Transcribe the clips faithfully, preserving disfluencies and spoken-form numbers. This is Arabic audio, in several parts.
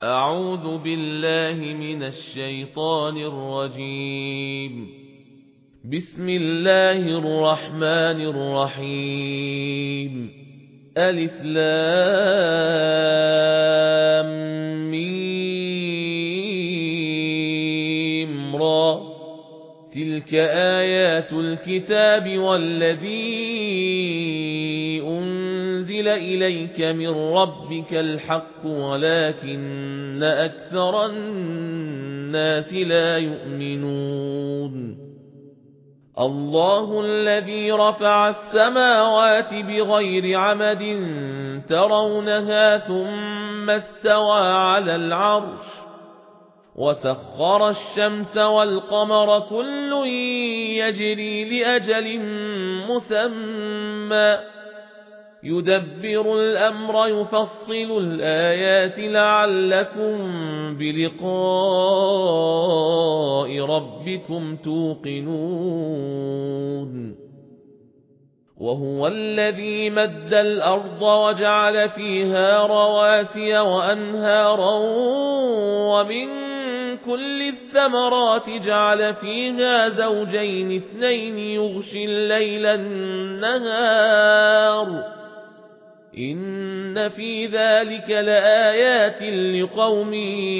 أعوذ بالله من الشيطان الرجيم. بسم الله الرحمن الرحيم. ألف لام ميم را. تلك آيات الكتاب والذي أنزل إليك من ربك الحق ولكن أكثر الناس لا يؤمنون. الله الذي رفع السماوات بغير عمد ترونها ثم استوى على العرش وسخر الشمس والقمر كل يجري لأجل مسمى يدبر الأمر يفصل الآيات لعلكم بلقاء ربكم توقنون. وهو الذي مد الأرض وجعل فيها رواسي وأنهارا ومن كل الثمرات جعل فيها زوجين اثنين يغشي الليل النهار إن في ذلك لآيات لقوم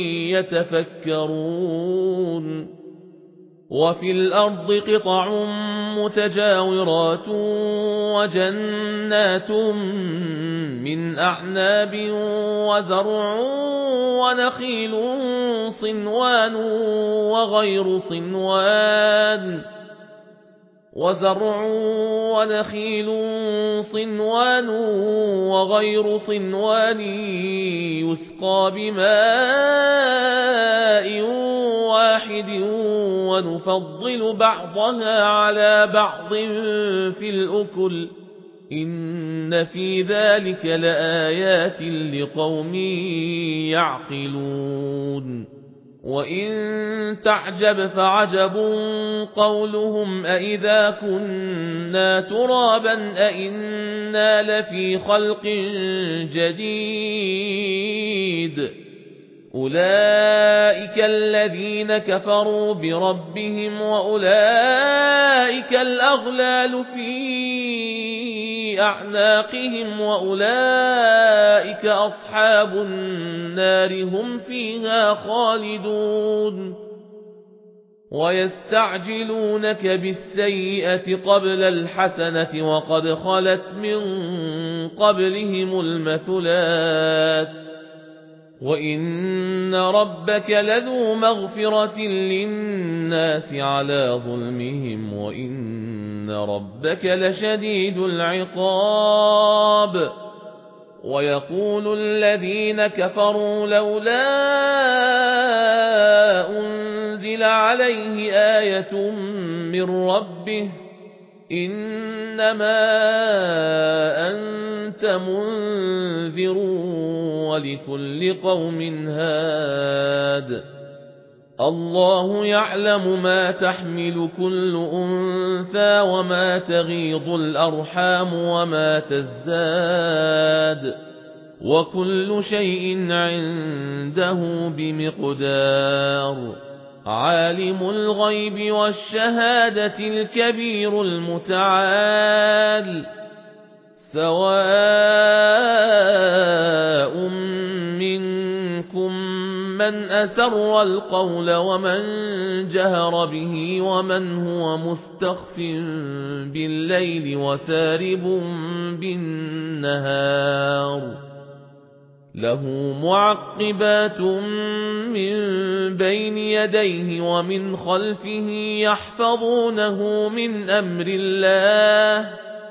يتفكرون. وفي الأرض قطع متجاورات وجنات من أعناب وزرع ونخيل صنوان وغير صنوان وزرع ونخيل صنوان وغير صنوان يسقى بماء واحد ونفضل بعضها على بعض في الأكل إن في ذلك لآيات لقوم يعقلون. وإن تعجب فعجب قولهم أإذا كنا ترابا أإنا لفي خلق جديد أولئك الذين كفروا بربهم وأولئك الأغلال في أعناقهم وأولئك أصحاب النار هم فيها خالدون. ويستعجلونك بالسيئة قبل الحسنة وقد خلت من قبلهم المثلات وإن ربك لذو مغفرة للناس على ظلمهم وإن ربك لشديد العقاب. ويقول الذين كفروا لولا أنزل عليه آية من ربه إنما أنت منذر ولكل قوم هاد. الله يعلم ما تحمل كل أنثى وما تغيض الأرحام وما تزداد وكل شيء عنده بمقدار. عالم الغيب والشهادة الكبير المتعال سواء منكم من أسر القول ومن جهر به ومن هو مستخف بالليل وسارب بالنهار له معقبات من بين يديه ومن خلفه يحفظونه من أمر الله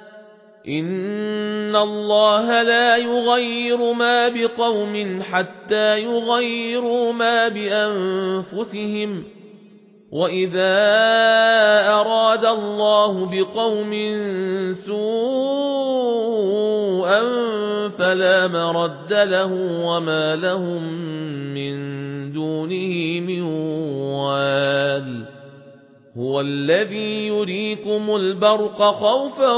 إن الله لا يغير ما بقوم حتى يغيروا ما بأنفسهم وإذا أراد الله بقوم سوءا فلا مرد له وما لهم من دونه من وال. هو الذي يريكم البرق خوفا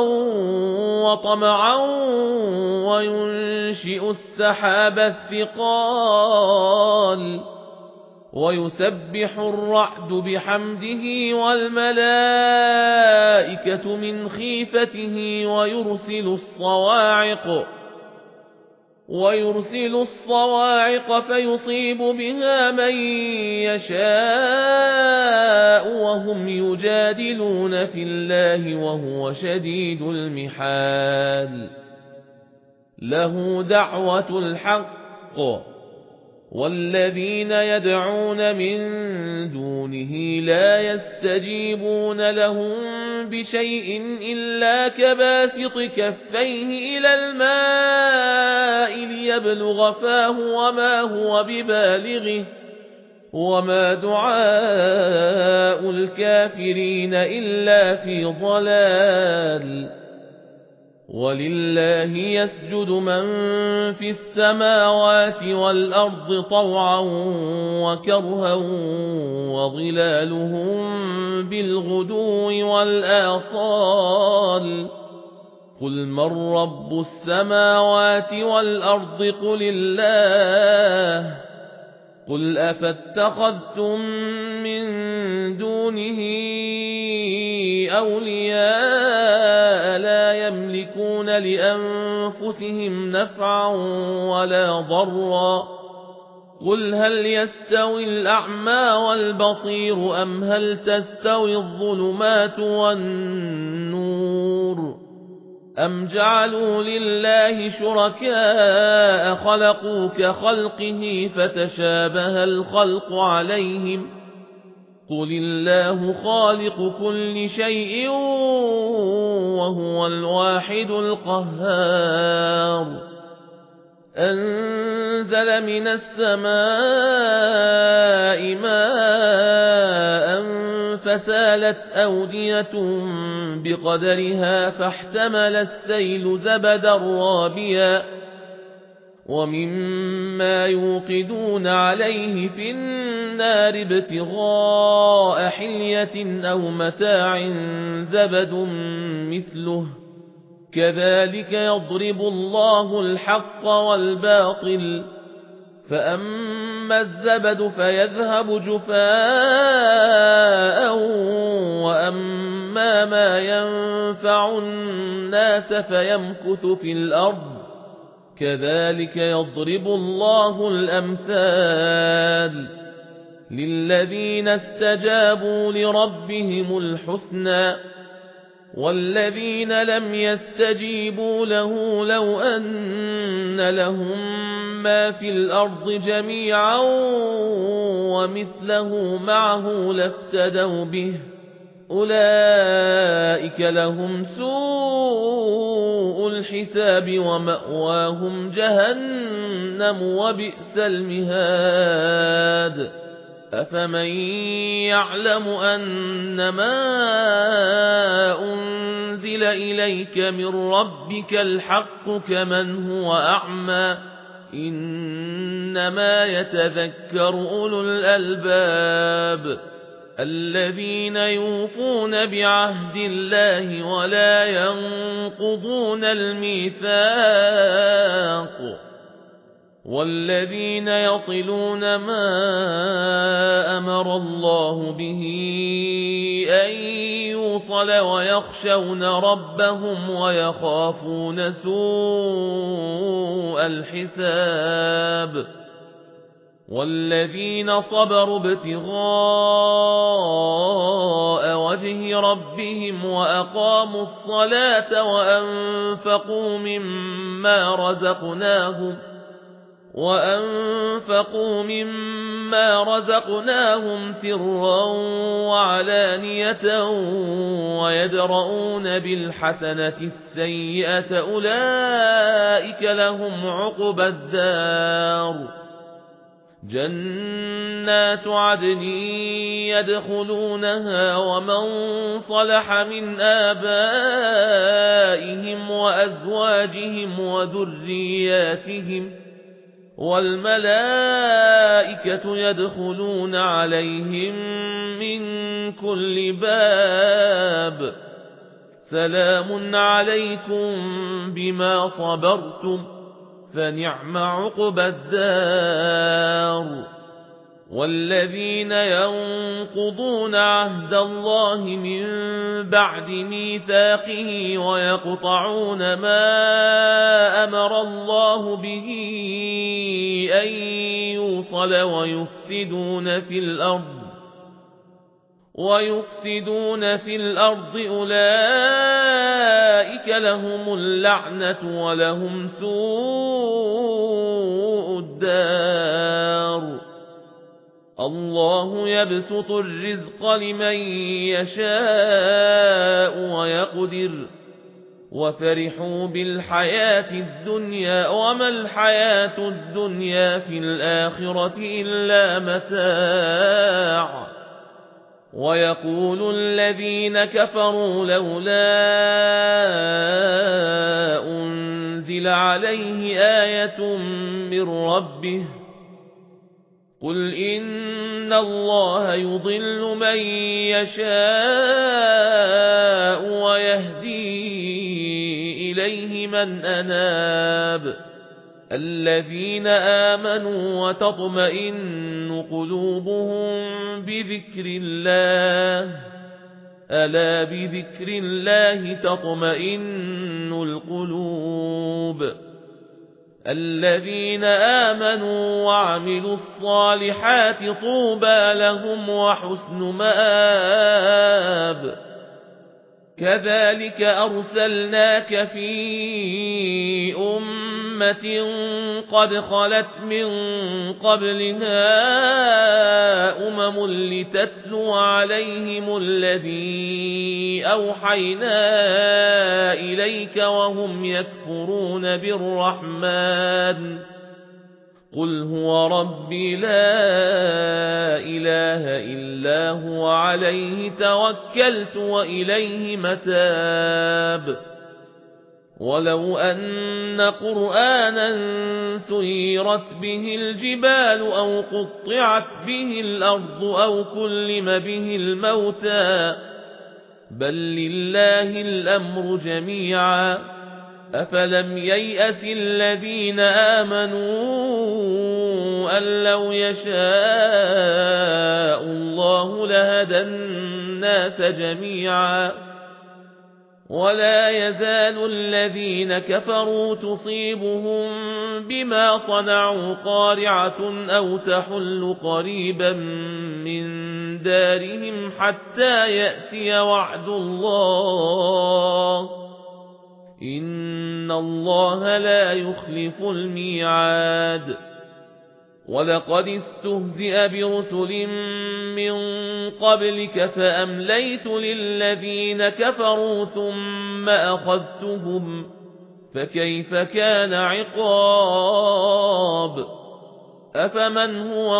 وطمعا وينشئ السحاب الثقال ويسبح الرعد بحمده والملائكة من خيفته ويرسل الصواعق ويرسل الصواعق فيصيب بها من يشاء وهم يجادلون في الله وهو شديد المحال له دعوة الحق والذين يدعون من دونه لا يستجيبون لهم بشيء إلا كباسط كفيه إلى الماء ليبلغ فاه وما هو ببالغه وما دعاء الكافرين إلا في ضلال ولله يسجد من في السماوات والأرض طوعا وكرها وظلالهم بالغدو والآصال قل من رب السماوات والأرض قل الله قل أفاتخذتم من دونه أولياء لا يملكون لأنفسهم نفعا ولا ضرا قل هل يستوي الأعمى والبصير أم هل تستوي الظلمات والنور أم جعلوا لله شركاء خلقوا كخلقه فتشابه الخلق عليهم قل الله خالق كل شيء وهو الواحد القهار أنزل من السماء ماء فسالت أودية بقدرها فاحتمل السيل زبدا رابيا ومما يوقدون عليه في النار ابتغاء حلية أو متاع زبد مثله كذلك يضرب الله الحق والباطل فأما الزبد فيذهب جفاء وأما ما ينفع الناس فيمكث في الأرض كذلك يضرب الله الأمثال للذين استجابوا لربهم الحسنى والذين لم يستجيبوا له لو أن لهم ما في الأرض جميعا ومثله معه لافتدوا به أولئك لهم سوء الحساب ومأواهم جهنم وبئس المهاد أفمن يعلم أنما أنزل إليك من ربك الحق كمن هو أعمى إنما يتذكر أولو الألباب الذين يوفون بعهد الله ولا ينقضون الميثاق والذين يصلون ما أمر الله به أن يوصل ويخشون ربهم ويخافون سوء الحساب والذين صبروا ابتغاء وجه ربهم وأقاموا الصلاة وأنفقوا مما رزقناهم وأنفقوا مما رزقناهم سرا وعلانية ويدرؤون بالحسنة السيئة أولئك لهم عقبى الدار جنات عدن يدخلونها ومن صلح من آبائهم وأزواجهم وذرياتهم والملائكة يدخلون عليهم من كل باب سلام عليكم بما صبرتم فنعم عقبى الدار والذين ينقضون عهد الله من بعد ميثاقه ويقطعون ما أمر الله به أن يوصل ويفسدون في الأرض ويفسدون في الأرض أولئك لهم اللعنة ولهم سوء الدار. الله يبسط الرزق لمن يشاء ويقدر وفرحوا بالحياة الدنيا وما الحياة الدنيا في الآخرة إلا متاع. ويقول الذين كفروا لولا أنزل عليه آية من ربه قل إن الله يضل من يشاء ويهدي إليه من أناب. الذين آمنوا وتطمئن قلوبهم بذكر الله ألا بذكر الله تطمئن القلوب. الذين آمنوا وعملوا الصالحات طوبى لهم وحسن مآب. كذلك أرسلناك في أمة قد خلت من قبلها أمم لتتلو عليهم الذي أوحينا إليك وهم يكفرون بالرحمن قل هو ربي لا إله إلا هو عليه توكلت وإليه متاب. ولو أن قرآنا سيرت به الجبال أو قطعت به الأرض أو كلم به الموتى بل لله الأمر جميعا أفلم ييأس الذين آمنوا أن لو يشاء الله لهدى الناس جميعا. ولا يزال الذين كفروا تصيبهم بما صنعوا قارعة أو تحل قريبا من دارهم حتى يأتي وعد الله إن الله لا يخلف الميعاد. ولقد استهزئ برسل من قبلك فأمليت للذين كفروا ثم أخذتهم فكيف كان عقاب. أفمن هو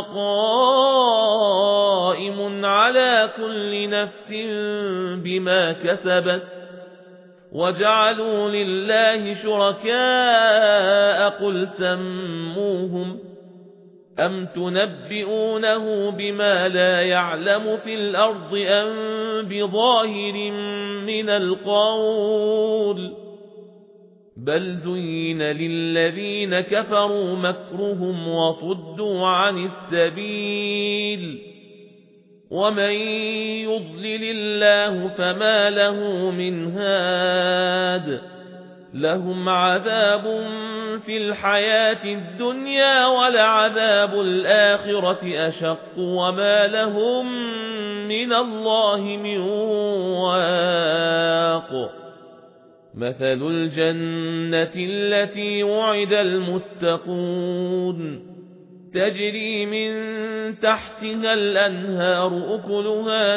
قائم على كل نفس بما كسبت وجعلوا لله شركاء قل سموهم أم تنبئونه بما لا يعلم في الأرض أم بظاهر من القول بل زين للذين كفروا مكرهم وصدوا عن السبيل ومن يضلل الله فما له من هاد. لهم عذاب في الحياة الدنيا ولعذاب الآخرة أشق وما لهم من الله من واق. مثل الجنة التي وعد المتقون تجري من تحتها الأنهار أكلها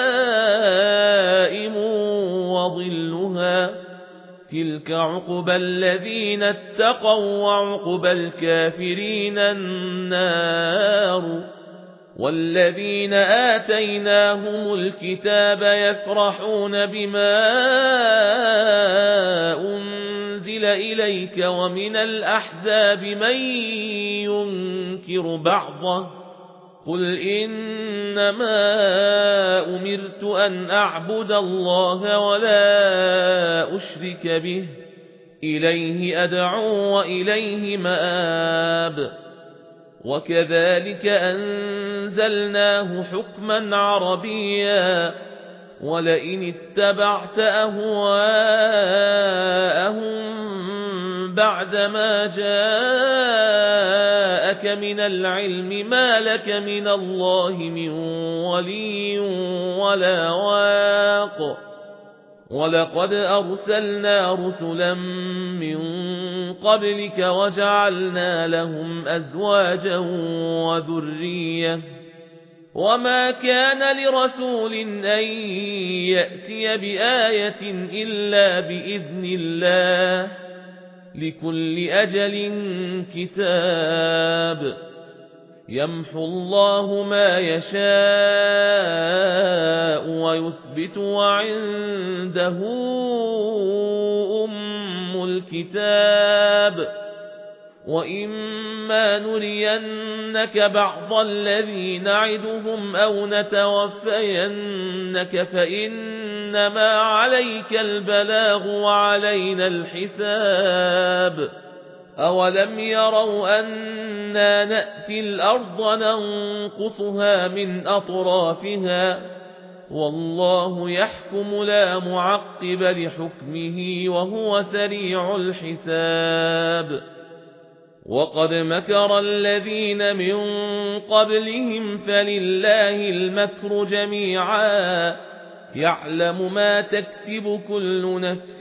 دائم وظلها تلك عقبى الذين اتقوا وعقبى الكافرين النار. والذين آتيناهم الكتاب يفرحون بما أنزل إليك ومن الأحزاب من ينكر بعضه قل إنما أمرت أن أعبد الله ولا أشرك به إليه أدعو وإليه مآب. وكذلك أنزلناه حكما عربيا ولئن اتبعت أهواءهم بعدما جاءك من العلم ما لك من الله من ولي ولا واق ولقد أرسلنا رسلا من قبلك وجعلنا لهم أزواجا وذرية وما كان لرسول أن يأتي بآية إلا بإذن الله لكل أجل كتاب يمحو الله ما يشاء ويثبت وعنده أم الكتاب وإما نرينك بعض الذي نعدهم أو نتوفينك فإنما عليك البلاغ وعلينا الحساب أولم يروا أنا نأتي الأرض ننقصها من أطرافها والله يحكم لا معقب لحكمه وهو سريع الحساب وقد مكر الذين من قبلهم فلله المكر جميعا يعلم ما تكسب كل نفس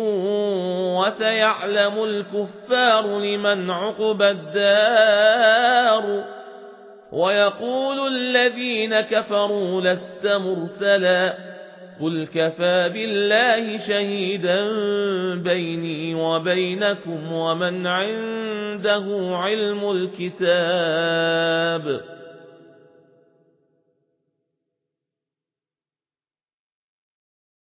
وسيعلم الكفار لمن عقبى الدار ويقول الذين كفروا لست مرسلا قل كفى بالله شهيدا بيني وبينكم ومن عنده علم الكتاب